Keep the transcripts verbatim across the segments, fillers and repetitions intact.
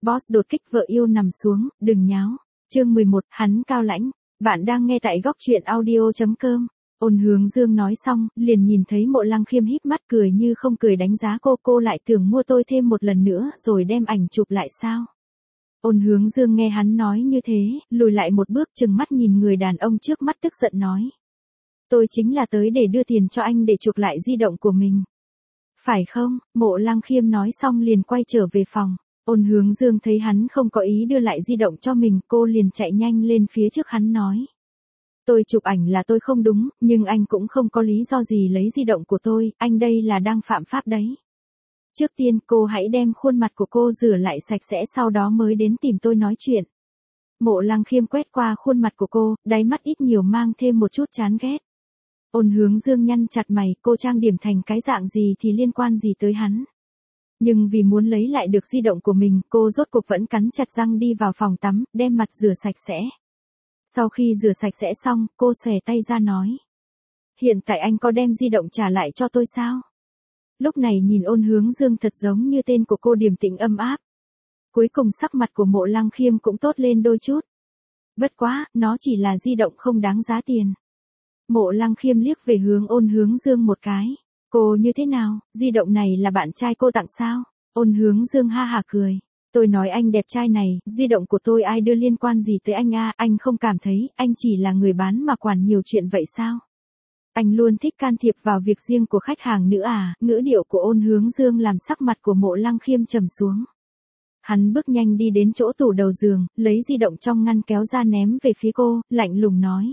Boss đột kích vợ yêu nằm xuống, đừng nháo. Chương mười một, hắn cao lãnh. Bạn đang nghe tại góc truyện audio chấm com. Ôn Hướng Dương nói xong, liền nhìn thấy Mộ Lăng Khiêm híp mắt cười như không cười đánh giá cô. Cô lại tưởng mua tôi thêm một lần nữa rồi đem ảnh chụp lại sao? Ôn Hướng Dương nghe hắn nói như thế, lùi lại một bước chừng mắt nhìn người đàn ông trước mắt tức giận nói. Tôi chính là tới để đưa tiền cho anh để chuộc lại di động của mình. Phải không? Mộ Lăng Khiêm nói xong liền quay trở về phòng. Ôn Hướng Dương thấy hắn không có ý đưa lại di động cho mình, cô liền chạy nhanh lên phía trước hắn nói. Tôi chụp ảnh là tôi không đúng, nhưng anh cũng không có lý do gì lấy di động của tôi, anh đây là đang phạm pháp đấy. Trước tiên cô hãy đem khuôn mặt của cô rửa lại sạch sẽ sau đó mới đến tìm tôi nói chuyện. Mộ Lăng Khiêm quét qua khuôn mặt của cô, đáy mắt ít nhiều mang thêm một chút chán ghét. Ôn Hướng Dương nhăn chặt mày, cô trang điểm thành cái dạng gì thì liên quan gì tới hắn. Nhưng vì muốn lấy lại được di động của mình, cô rốt cuộc vẫn cắn chặt răng đi vào phòng tắm, đem mặt rửa sạch sẽ. Sau khi rửa sạch sẽ xong, cô xòe tay ra nói. Hiện tại anh có đem di động trả lại cho tôi sao? Lúc này nhìn Ôn Hướng Dương thật giống như tên của cô điềm tĩnh âm áp. Cuối cùng sắc mặt của Mộ Lăng Khiêm cũng tốt lên đôi chút. Bất quá, nó chỉ là di động không đáng giá tiền. Mộ Lăng Khiêm liếc về hướng Ôn Hướng Dương một cái. Cô như thế nào, di động này là bạn trai cô tặng sao? Ôn Hướng Dương ha hả cười. Tôi nói anh đẹp trai này, di động của tôi ai đưa liên quan gì tới anh a? Anh không cảm thấy, anh chỉ là người bán mà quản nhiều chuyện vậy sao? Anh luôn thích can thiệp vào việc riêng của khách hàng nữa à? Ngữ điệu của Ôn Hướng Dương làm sắc mặt của Mộ Lăng Khiêm trầm xuống. Hắn bước nhanh đi đến chỗ tủ đầu giường, lấy di động trong ngăn kéo ra ném về phía cô, lạnh lùng nói.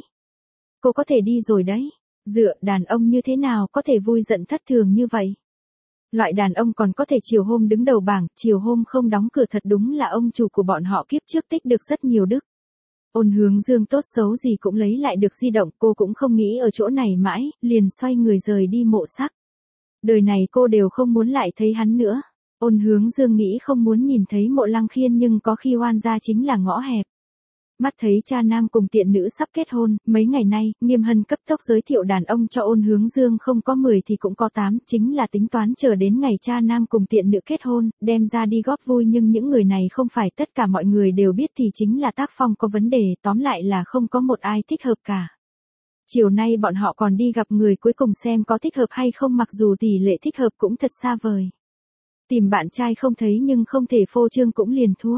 Cô có thể đi rồi đấy. Dựa, đàn ông như thế nào có thể vui giận thất thường như vậy? Loại đàn ông còn có thể chiều hôm đứng đầu bảng, chiều hôm không đóng cửa thật đúng là ông chủ của bọn họ kiếp trước tích được rất nhiều đức. Ôn Hướng Dương tốt xấu gì cũng lấy lại được di động, cô cũng không nghĩ ở chỗ này mãi, liền xoay người rời đi mộ sắc. Đời này cô đều không muốn lại thấy hắn nữa. Ôn Hướng Dương nghĩ không muốn nhìn thấy Mộ Lăng Khiêm nhưng có khi oan gia chính là ngõ hẹp. Mắt thấy cha nam cùng tiện nữ sắp kết hôn, mấy ngày nay, Nghiêm Hân cấp tốc giới thiệu đàn ông cho Ôn Hướng Dương không có mười thì cũng có tám, chính là tính toán chờ đến ngày cha nam cùng tiện nữ kết hôn, đem ra đi góp vui nhưng những người này không phải tất cả mọi người đều biết thì chính là tác phong có vấn đề, tóm lại là không có một ai thích hợp cả. Chiều nay bọn họ còn đi gặp người cuối cùng xem có thích hợp hay không mặc dù tỷ lệ thích hợp cũng thật xa vời. Tìm bạn trai không thấy nhưng không thể phô trương cũng liền thua.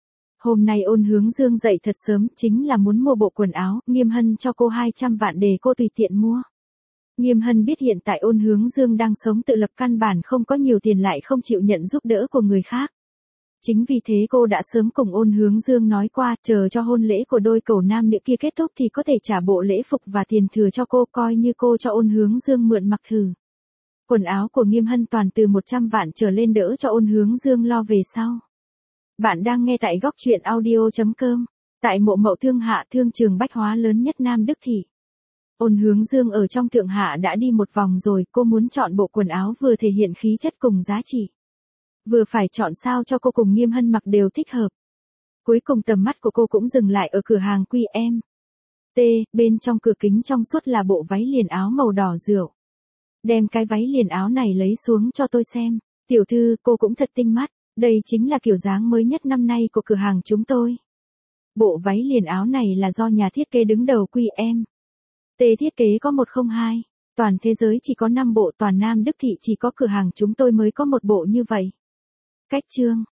Hôm nay Ôn Hướng Dương dậy thật sớm, chính là muốn mua bộ quần áo, Nghiêm Hân cho cô hai trăm vạn để cô tùy tiện mua. Nghiêm Hân biết hiện tại Ôn Hướng Dương đang sống tự lập căn bản không có nhiều tiền lại không chịu nhận giúp đỡ của người khác. Chính vì thế cô đã sớm cùng Ôn Hướng Dương nói qua, chờ cho hôn lễ của đôi cẩu nam nữ kia kết thúc thì có thể trả bộ lễ phục và tiền thừa cho cô, coi như cô cho Ôn Hướng Dương mượn mặc thử. Quần áo của Nghiêm Hân toàn từ một trăm vạn trở lên đỡ cho Ôn Hướng Dương lo về sau. Bạn đang nghe tại góc truyện audio chấm com. Tại mộ Mậu Thương Hạ, thương trường bách hóa lớn nhất Nam Đức Thị. Ôn Hướng Dương ở trong Thượng Hạ đã đi một vòng rồi, cô muốn chọn bộ quần áo vừa thể hiện khí chất cùng giá trị. Vừa phải chọn sao cho cô cùng Nghiêm Hân mặc đều thích hợp. Cuối cùng tầm mắt của cô cũng dừng lại ở cửa hàng Quy Em. T, bên trong cửa kính trong suốt là bộ váy liền áo màu đỏ rượu. Đem cái váy liền áo này lấy xuống cho tôi xem. Tiểu thư, cô cũng thật tinh mắt. Đây chính là kiểu dáng mới nhất năm nay của cửa hàng chúng tôi. Bộ váy liền áo này là do nhà thiết kế đứng đầu Quy Em. T thiết kế có một không hai. Toàn thế giới chỉ có năm bộ, toàn Nam Đức Thị chỉ có cửa hàng chúng tôi mới có một bộ như vậy. Cách chương.